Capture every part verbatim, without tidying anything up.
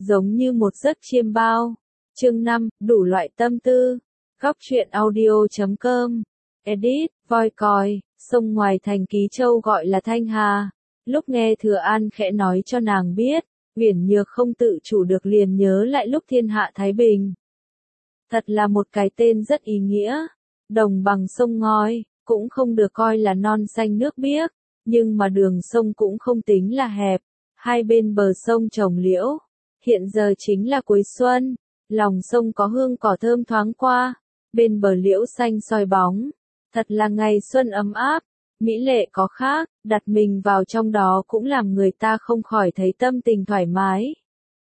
giống như một giấc chiêm bao. Chương năm, đủ loại tâm tư. Góc truyện audio chấm com. Edit, voi còi, sông ngoài thành Ký Châu gọi là Thanh Hà. Lúc nghe Thừa An khẽ nói cho nàng biết, Uyển Nhược không tự chủ được liền nhớ lại lúc thiên hạ Thái Bình. Thật là một cái tên rất ý nghĩa. Đồng bằng sông ngói, cũng không được coi là non xanh nước biếc, nhưng mà đường sông cũng không tính là hẹp. Hai bên bờ sông trồng liễu. Hiện giờ chính là cuối xuân, lòng sông có hương cỏ thơm thoáng qua, bên bờ liễu xanh soi bóng. Thật là ngày xuân ấm áp, mỹ lệ có khác, đặt mình vào trong đó cũng làm người ta không khỏi thấy tâm tình thoải mái.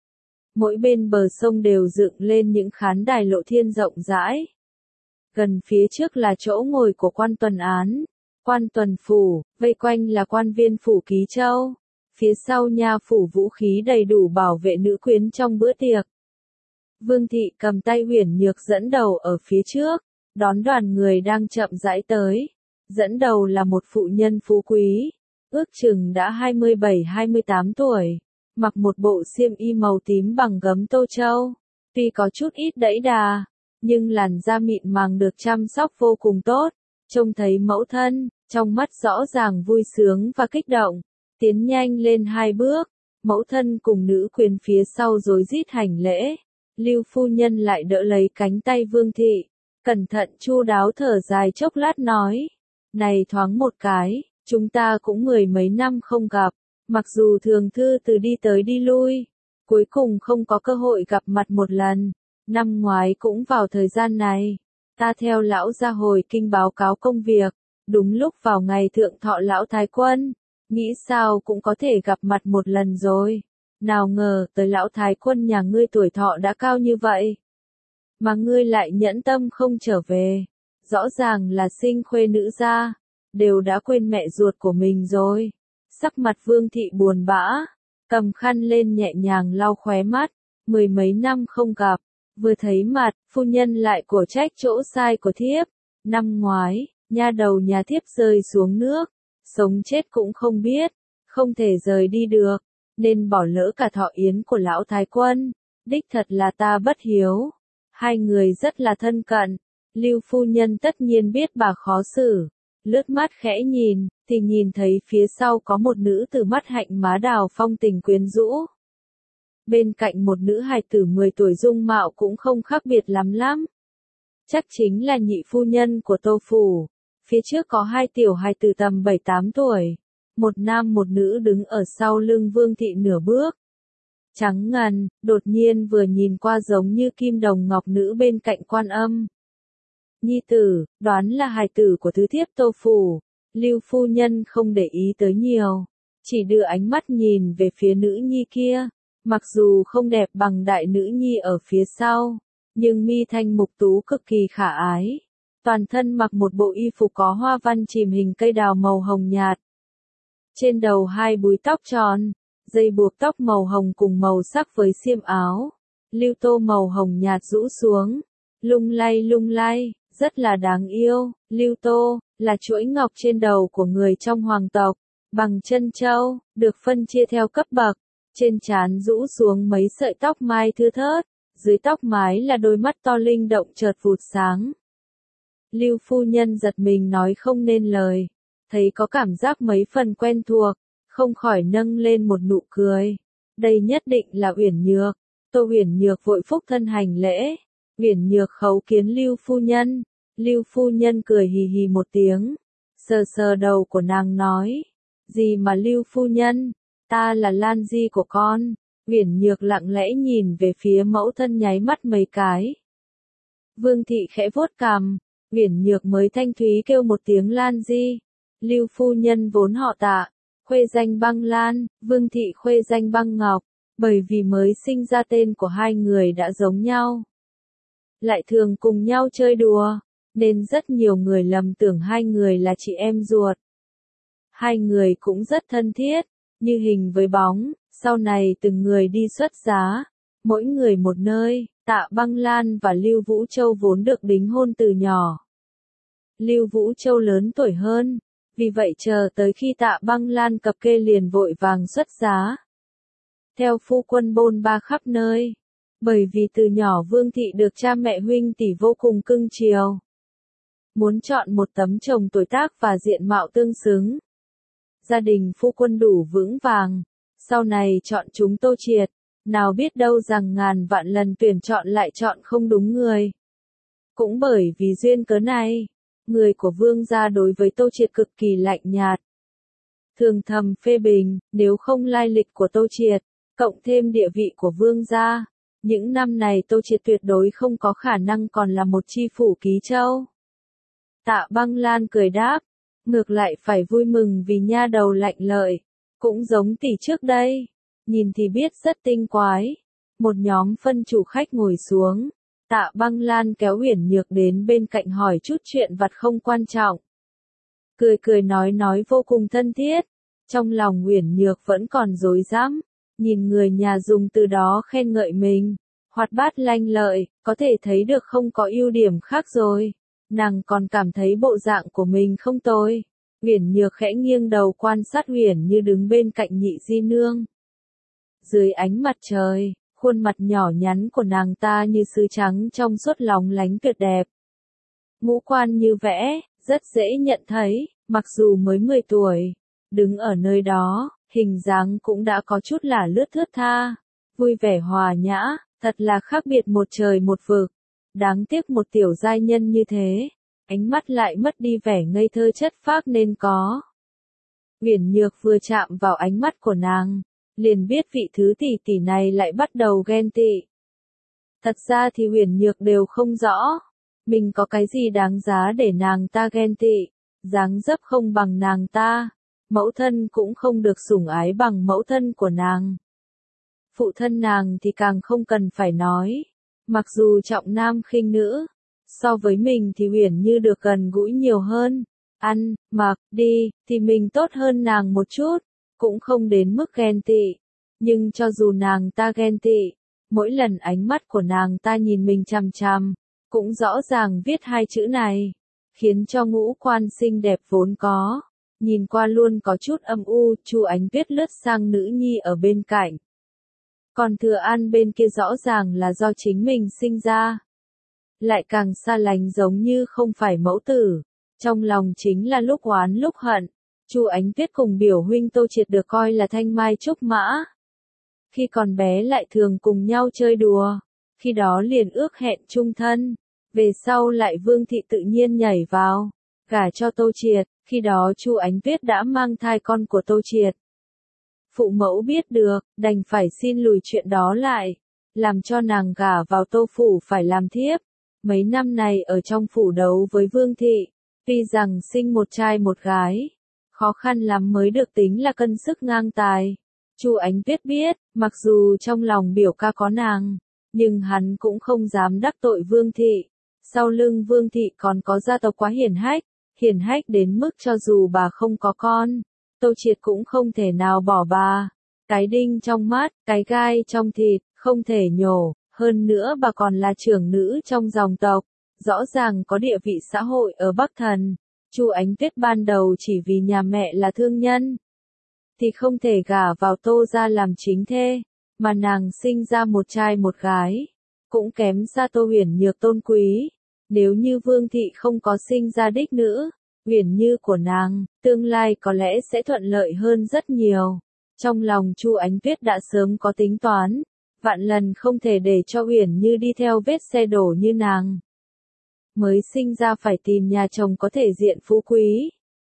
Mỗi bên bờ sông đều dựng lên những khán đài lộ thiên rộng rãi. Gần phía trước là chỗ ngồi của quan tuần án, quan tuần phủ, vây quanh là quan viên phủ Ký Châu. Phía sau nha phủ vũ khí đầy đủ bảo vệ nữ quyến trong bữa tiệc. Vương thị cầm tay Uyển Nhược dẫn đầu ở phía trước, đón đoàn người đang chậm rãi tới. Dẫn đầu là một phụ nhân phú quý, ước chừng đã hai mươi bảy hai mươi tám tuổi, mặc một bộ xiêm y màu tím bằng gấm tô châu. Tuy có chút ít đẫy đà, nhưng làn da mịn màng được chăm sóc vô cùng tốt. Trông thấy mẫu thân, trong mắt rõ ràng vui sướng và kích động. Tiến nhanh lên hai bước, mẫu thân cùng nữ quyền phía sau rối rít hành lễ. Lưu phu nhân lại đỡ lấy cánh tay Vương thị, cẩn thận chu đáo thở dài chốc lát nói. Này thoáng một cái, chúng ta cũng mười mấy năm không gặp, mặc dù thường thư từ đi tới đi lui, cuối cùng không có cơ hội gặp mặt một lần. Năm ngoái cũng vào thời gian này, ta theo lão ra hồi kinh báo cáo công việc, đúng lúc vào ngày thượng thọ lão thái quân. Nghĩ sao cũng có thể gặp mặt một lần rồi. Nào ngờ tới lão thái quân nhà ngươi tuổi thọ đã cao như vậy, mà ngươi lại nhẫn tâm không trở về. Rõ ràng là sinh khuê nữ gia, đều đã quên mẹ ruột của mình rồi. Sắc mặt Vương thị buồn bã, cầm khăn lên nhẹ nhàng lau khóe mắt. Mười mấy năm không gặp, vừa thấy mặt, phu nhân lại cổ trách chỗ sai của thiếp. Năm ngoái, nha đầu nhà thiếp rơi xuống nước, sống chết cũng không biết, không thể rời đi được, nên bỏ lỡ cả thọ yến của lão thái quân. Đích thật là ta bất hiếu. Hai người rất là thân cận, Lưu phu nhân tất nhiên biết bà khó xử, lướt mắt khẽ nhìn, thì nhìn thấy phía sau có một nữ tử mắt hạnh má đào phong tình quyến rũ. Bên cạnh một nữ hài tử mười tuổi dung mạo cũng không khác biệt lắm lắm. Chắc chính là nhị phu nhân của Tô phủ. Phía trước có hai tiểu hài tử tầm bảy tám tuổi, một nam một nữ đứng ở sau lưng Vương thị nửa bước. Trắng ngần, đột nhiên vừa nhìn qua giống như kim đồng ngọc nữ bên cạnh Quan Âm. Nhi tử, đoán là hài tử của thứ thiếp Tô phủ. Lưu phu nhân không để ý tới nhiều, chỉ đưa ánh mắt nhìn về phía nữ nhi kia. Mặc dù không đẹp bằng đại nữ nhi ở phía sau, nhưng mi thanh mục tú cực kỳ khả ái. Toàn thân mặc một bộ y phục có hoa văn chìm hình cây đào màu hồng nhạt. Trên đầu hai búi tóc tròn, dây buộc tóc màu hồng cùng màu sắc với xiêm áo. Lưu tô màu hồng nhạt rũ xuống, lung lay lung lay, rất là đáng yêu. Lưu tô, là chuỗi ngọc trên đầu của người trong hoàng tộc, bằng chân châu, được phân chia theo cấp bậc. Trên trán rũ xuống mấy sợi tóc mai thưa thớt, dưới tóc mái là đôi mắt to linh động chợt vụt sáng. Lưu phu nhân giật mình nói không nên lời, thấy có cảm giác mấy phần quen thuộc, không khỏi nâng lên một nụ cười. Đây nhất định là Uyển Nhược. Tô Uyển Nhược vội phúc thân hành lễ. Uyển Nhược khấu kiến Lưu phu nhân. Lưu phu nhân cười hì hì một tiếng, sờ sờ đầu của nàng nói, gì mà Lưu phu nhân, ta là Lan Di của con. Uyển Nhược lặng lẽ nhìn về phía mẫu thân nháy mắt mấy cái. Vương thị khẽ vuốt cằm. Uyển Nhược mới thanh thúy kêu một tiếng Lan Di. Lưu phu nhân vốn họ Tạ, khuê danh Băng Lan, Vương thị khuê danh Băng Ngọc, bởi vì mới sinh ra tên của hai người đã giống nhau, lại thường cùng nhau chơi đùa, nên rất nhiều người lầm tưởng hai người là chị em ruột. Hai người cũng rất thân thiết, như hình với bóng. Sau này từng người đi xuất giá, mỗi người một nơi. Tạ Băng Lan và Lưu Vũ Châu vốn được đính hôn từ nhỏ. Lưu Vũ Châu lớn tuổi hơn, vì vậy chờ tới khi Tạ Băng Lan cập kê liền vội vàng xuất giá. theo phu quân bôn ba khắp nơi. Bởi vì từ nhỏ Vương Thị được cha mẹ huynh tỷ vô cùng cưng chiều. Muốn chọn một tấm chồng tuổi tác và diện mạo tương xứng. Gia đình phu quân đủ vững vàng, sau này chọn chúng Tô Triệt, nào biết đâu rằng ngàn vạn lần tuyển chọn lại chọn không đúng người. Cũng bởi vì duyên cớ này, người của Vương gia đối với Tô Triệt cực kỳ lạnh nhạt. Thường thầm phê bình, nếu không lai lịch của Tô Triệt, cộng thêm địa vị của Vương gia, những năm này Tô Triệt tuyệt đối không có khả năng còn là một chi phủ Ký Châu. Tạ Băng Lan cười đáp, ngược lại phải vui mừng vì nha đầu lạnh lợi, cũng giống tỷ trước đây, nhìn thì biết rất tinh quái. Một nhóm phân chủ khách ngồi xuống, Tạ Băng Lan kéo Uyển Nhược đến bên cạnh hỏi chút chuyện vặt không quan trọng. Cười cười nói nói vô cùng thân thiết, trong lòng Uyển Nhược vẫn còn rối rắm, nhìn người nhà dùng từ đó khen ngợi mình, hoạt bát lanh lợi, có thể thấy được không có ưu điểm khác rồi. Nàng còn cảm thấy bộ dạng của mình không tồi. Uyển Nhược khẽ nghiêng đầu quan sát Uyển Như đứng bên cạnh Nhị Di Nương. Dưới ánh mặt trời, khuôn mặt nhỏ nhắn của nàng ta như sứ trắng trong suốt lóng lánh tuyệt đẹp. Ngũ quan như vẽ, rất dễ nhận thấy, mặc dù mới mười tuổi, đứng ở nơi đó, hình dáng cũng đã có chút là lướt thướt tha, vui vẻ hòa nhã, thật là khác biệt một trời một vực. Đáng tiếc một tiểu giai nhân như thế, ánh mắt lại mất đi vẻ ngây thơ chất phác nên có. Uyển Nhược vừa chạm vào ánh mắt của nàng, liền biết vị thứ tỷ tỷ này lại bắt đầu ghen tị. Thật ra thì Uyển Nhược đều không rõ, mình có cái gì đáng giá để nàng ta ghen tị, dáng dấp không bằng nàng ta, mẫu thân cũng không được sủng ái bằng mẫu thân của nàng. Phụ thân nàng thì càng không cần phải nói. Mặc dù trọng nam khinh nữ, so với mình thì Uyển Như được gần gũi nhiều hơn, ăn, mặc, đi, thì mình tốt hơn nàng một chút, cũng không đến mức ghen tị. Nhưng cho dù nàng ta ghen tị, mỗi lần ánh mắt của nàng ta nhìn mình chằm chằm, cũng rõ ràng viết hai chữ này, khiến cho ngũ quan xinh đẹp vốn có, nhìn qua luôn có chút âm u. Chu Ánh Tuyết lướt sang nữ nhi ở bên cạnh. Còn Thừa An bên kia rõ ràng là do chính mình sinh ra. Lại càng xa lánh giống như không phải mẫu tử. Trong lòng chính là lúc oán lúc hận. Chu Ánh Tuyết cùng biểu huynh Tô Triệt được coi là thanh mai trúc mã. Khi còn bé lại thường cùng nhau chơi đùa. Khi đó liền ước hẹn chung thân. Về sau lại Vương Thị tự nhiên nhảy vào, gả cho Tô Triệt. Khi đó Chu Ánh Tuyết đã mang thai con của Tô Triệt. Phụ mẫu biết được, đành phải xin lùi chuyện đó lại, làm cho nàng gả vào Tô phủ phải làm thiếp. Mấy năm này ở trong phủ đấu với Vương Thị, tuy rằng sinh một trai một gái, khó khăn lắm mới được tính là cân sức ngang tài. Chu Ánh Tuyết biết, mặc dù trong lòng biểu ca có nàng, nhưng hắn cũng không dám đắc tội Vương Thị. Sau lưng Vương Thị còn có gia tộc quá hiển hách, hiển hách đến mức cho dù bà không có con, Tô Triệt cũng không thể nào bỏ bà. Cái đinh trong mắt, cái gai trong thịt, không thể nhổ. Hơn nữa bà còn là trưởng nữ trong dòng tộc, rõ ràng có địa vị xã hội ở Bắc Thần. Chu Ánh Tuyết ban đầu chỉ vì nhà mẹ là thương nhân, thì không thể gả vào Tô gia làm chính thê, mà nàng sinh ra một trai một gái, cũng kém xa Tô Uyển Nhược tôn quý. Nếu như Vương Thị không có sinh ra đích nữ, Uyển Như của nàng, tương lai có lẽ sẽ thuận lợi hơn rất nhiều. Trong lòng Chu Ánh Tuyết đã sớm có tính toán, vạn lần không thể để cho Uyển Như đi theo vết xe đổ như nàng. Mới sinh ra phải tìm nhà chồng có thể diện phú quý.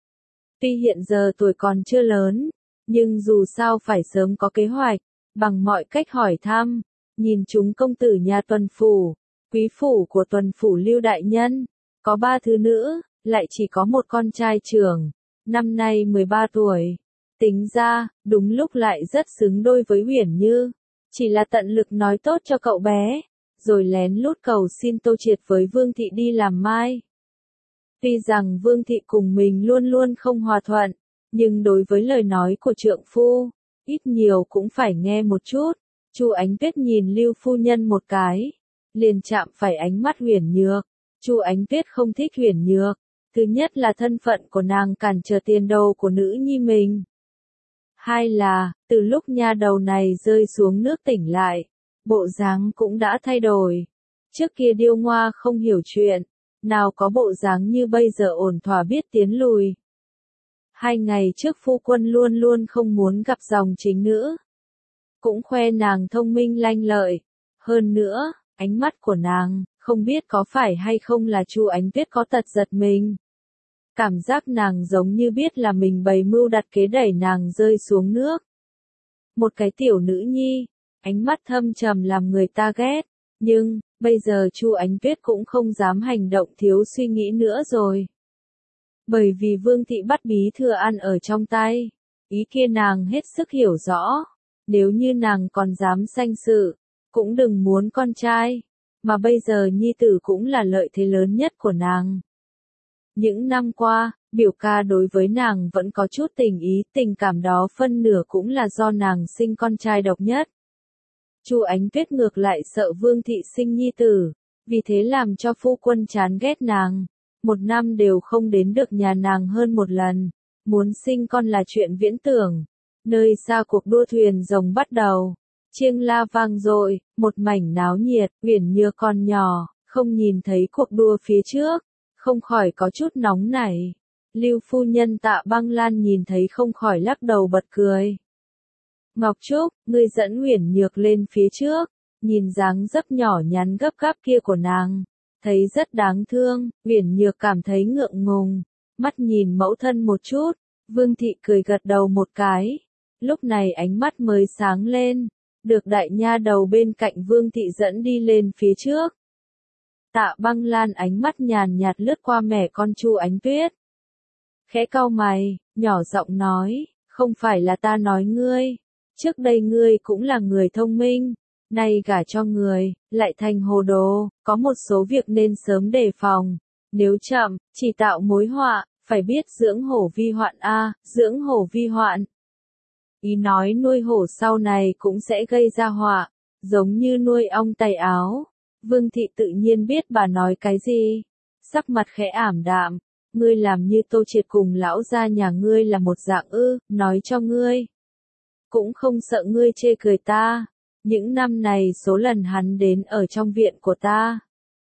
Tuy hiện giờ tuổi còn chưa lớn, nhưng dù sao phải sớm có kế hoạch, bằng mọi cách hỏi thăm, nhìn chúng công tử nhà Tuần phủ, quý phủ của Tuần phủ Lưu đại nhân, có ba thứ nữ, lại chỉ có một con trai trưởng, năm nay mười ba tuổi. Tính ra, đúng lúc lại rất xứng đôi với Uyển Như, chỉ là tận lực nói tốt cho cậu bé, rồi lén lút cầu xin Tô Triệt với Vương Thị đi làm mai. Tuy rằng Vương Thị cùng mình luôn luôn không hòa thuận, nhưng đối với lời nói của trượng phu, ít nhiều cũng phải nghe một chút. Chu Ánh Tuyết nhìn Lưu phu nhân một cái, liền chạm phải ánh mắt Uyển Nhược. Chu Ánh Tuyết không thích Uyển Nhược, thứ nhất là thân phận của nàng cản trở tiền đồ của nữ nhi mình. Hai là, từ lúc nha đầu này rơi xuống nước tỉnh lại, bộ dáng cũng đã thay đổi. Trước kia điêu ngoa không hiểu chuyện, nào có bộ dáng như bây giờ ổn thỏa biết tiến lùi. Hai ngày trước phu quân luôn luôn không muốn gặp dòng chính nữ. Cũng khoe nàng thông minh lanh lợi. Hơn nữa, ánh mắt của nàng, không biết có phải hay không là Chu Ánh Tuyết có tật giật mình. Cảm giác nàng giống như biết là mình bày mưu đặt kế đẩy nàng rơi xuống nước. Một cái tiểu nữ nhi, ánh mắt thâm trầm làm người ta ghét, nhưng, bây giờ Chu Ánh Tuyết cũng không dám hành động thiếu suy nghĩ nữa rồi. Bởi vì Vương thị bắt bí thư ăn ở trong tay, ý kia nàng hết sức hiểu rõ, nếu như nàng còn dám sanh sự, cũng đừng muốn con trai, mà bây giờ nhi tử cũng là lợi thế lớn nhất của nàng. Những năm qua, biểu ca đối với nàng vẫn có chút tình ý, tình cảm đó phân nửa cũng là do nàng sinh con trai độc nhất. Chu Ánh Tuyết ngược lại sợ Vương thị sinh nhi tử, vì thế làm cho phu quân chán ghét nàng, một năm đều không đến được nhà nàng hơn một lần, muốn sinh con là chuyện viễn tưởng. Nơi xa cuộc đua thuyền rồng bắt đầu, chiêng la vang dội, một mảnh náo nhiệt, Uyển Nhược còn nhỏ, không nhìn thấy cuộc đua phía trước, không khỏi có chút nóng nảy. Lưu phu nhân Tạ Băng Lan nhìn thấy không khỏi lắc đầu bật cười. Ngọc Trúc, ngươi dẫn Uyển Nhược lên phía trước, nhìn dáng dấp nhỏ nhắn gấp gáp kia của nàng, thấy rất đáng thương. Uyển Nhược cảm thấy ngượng ngùng, mắt nhìn mẫu thân một chút. Vương thị cười gật đầu một cái, lúc này ánh mắt mới sáng lên, được đại nha đầu bên cạnh Vương thị dẫn đi lên phía trước. Tạ Băng Lan ánh mắt nhàn nhạt lướt qua mẹ con Chu Ánh Tuyết, khẽ cau mày, nhỏ giọng nói, không phải là ta nói ngươi, trước đây ngươi cũng là người thông minh, nay gả cho người, lại thành hồ đồ, có một số việc nên sớm đề phòng, nếu chậm, chỉ tạo mối họa, phải biết dưỡng hổ vi hoạn a, dưỡng hổ vi hoạn. Ý nói nuôi hổ sau này cũng sẽ gây ra họa, giống như nuôi ong tay áo. Vương thị tự nhiên biết bà nói cái gì, sắc mặt khẽ ảm đạm, ngươi làm như Tô Triệt cùng lão gia nhà ngươi là một dạng ư, nói cho ngươi. Cũng không sợ ngươi chê cười ta, những năm này số lần hắn đến ở trong viện của ta,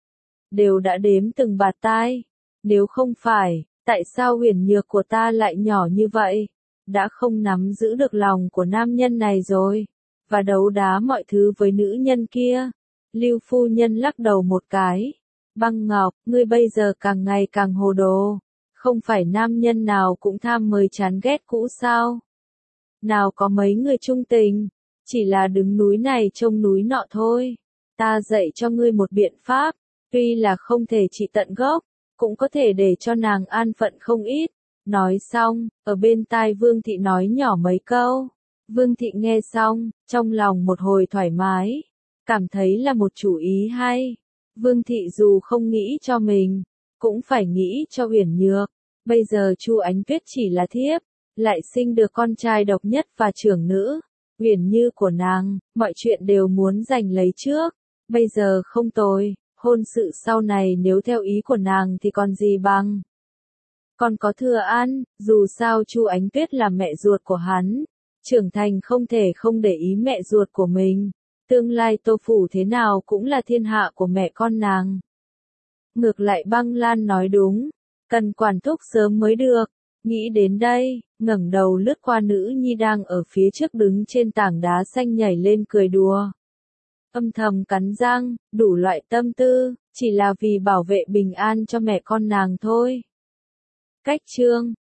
đều đã đếm từng bạt tai, nếu không phải, tại sao Uyển Nhược của ta lại nhỏ như vậy, đã không nắm giữ được lòng của nam nhân này rồi, và đấu đá mọi thứ với nữ nhân kia. Lưu phu nhân lắc đầu một cái, Băng Ngọc, ngươi bây giờ càng ngày càng hồ đồ, không phải nam nhân nào cũng tham mới chán ghét cũ sao? Nào có mấy người trung tình, chỉ là đứng núi này trông núi nọ thôi. Ta dạy cho ngươi một biện pháp, tuy là không thể trị tận gốc, cũng có thể để cho nàng an phận không ít. Nói xong, ở bên tai Vương thị nói nhỏ mấy câu. Vương thị nghe xong, trong lòng một hồi thoải mái, cảm thấy là một chủ ý hay. Vương thị dù không nghĩ cho mình, cũng phải nghĩ cho Uyển Nhược. Bây giờ Chu Ánh Tuyết chỉ là thiếp, lại sinh được con trai độc nhất và trưởng nữ, Uyển Như của nàng, mọi chuyện đều muốn giành lấy trước. Bây giờ không tồi, hôn sự sau này nếu theo ý của nàng thì còn gì bằng. Còn có Thừa An, dù sao Chu Ánh Tuyết là mẹ ruột của hắn, trưởng thành không thể không để ý mẹ ruột của mình. Tương lai Tô Phủ thế nào cũng là thiên hạ của mẹ con nàng. Ngược lại Băng Lan nói đúng, cần quản thúc sớm mới được. Nghĩ đến đây, ngẩng đầu lướt qua nữ nhi đang ở phía trước đứng trên tảng đá xanh nhảy lên cười đùa. Âm thầm cắn răng, đủ loại tâm tư, chỉ là vì bảo vệ bình an cho mẹ con nàng thôi. Cách chương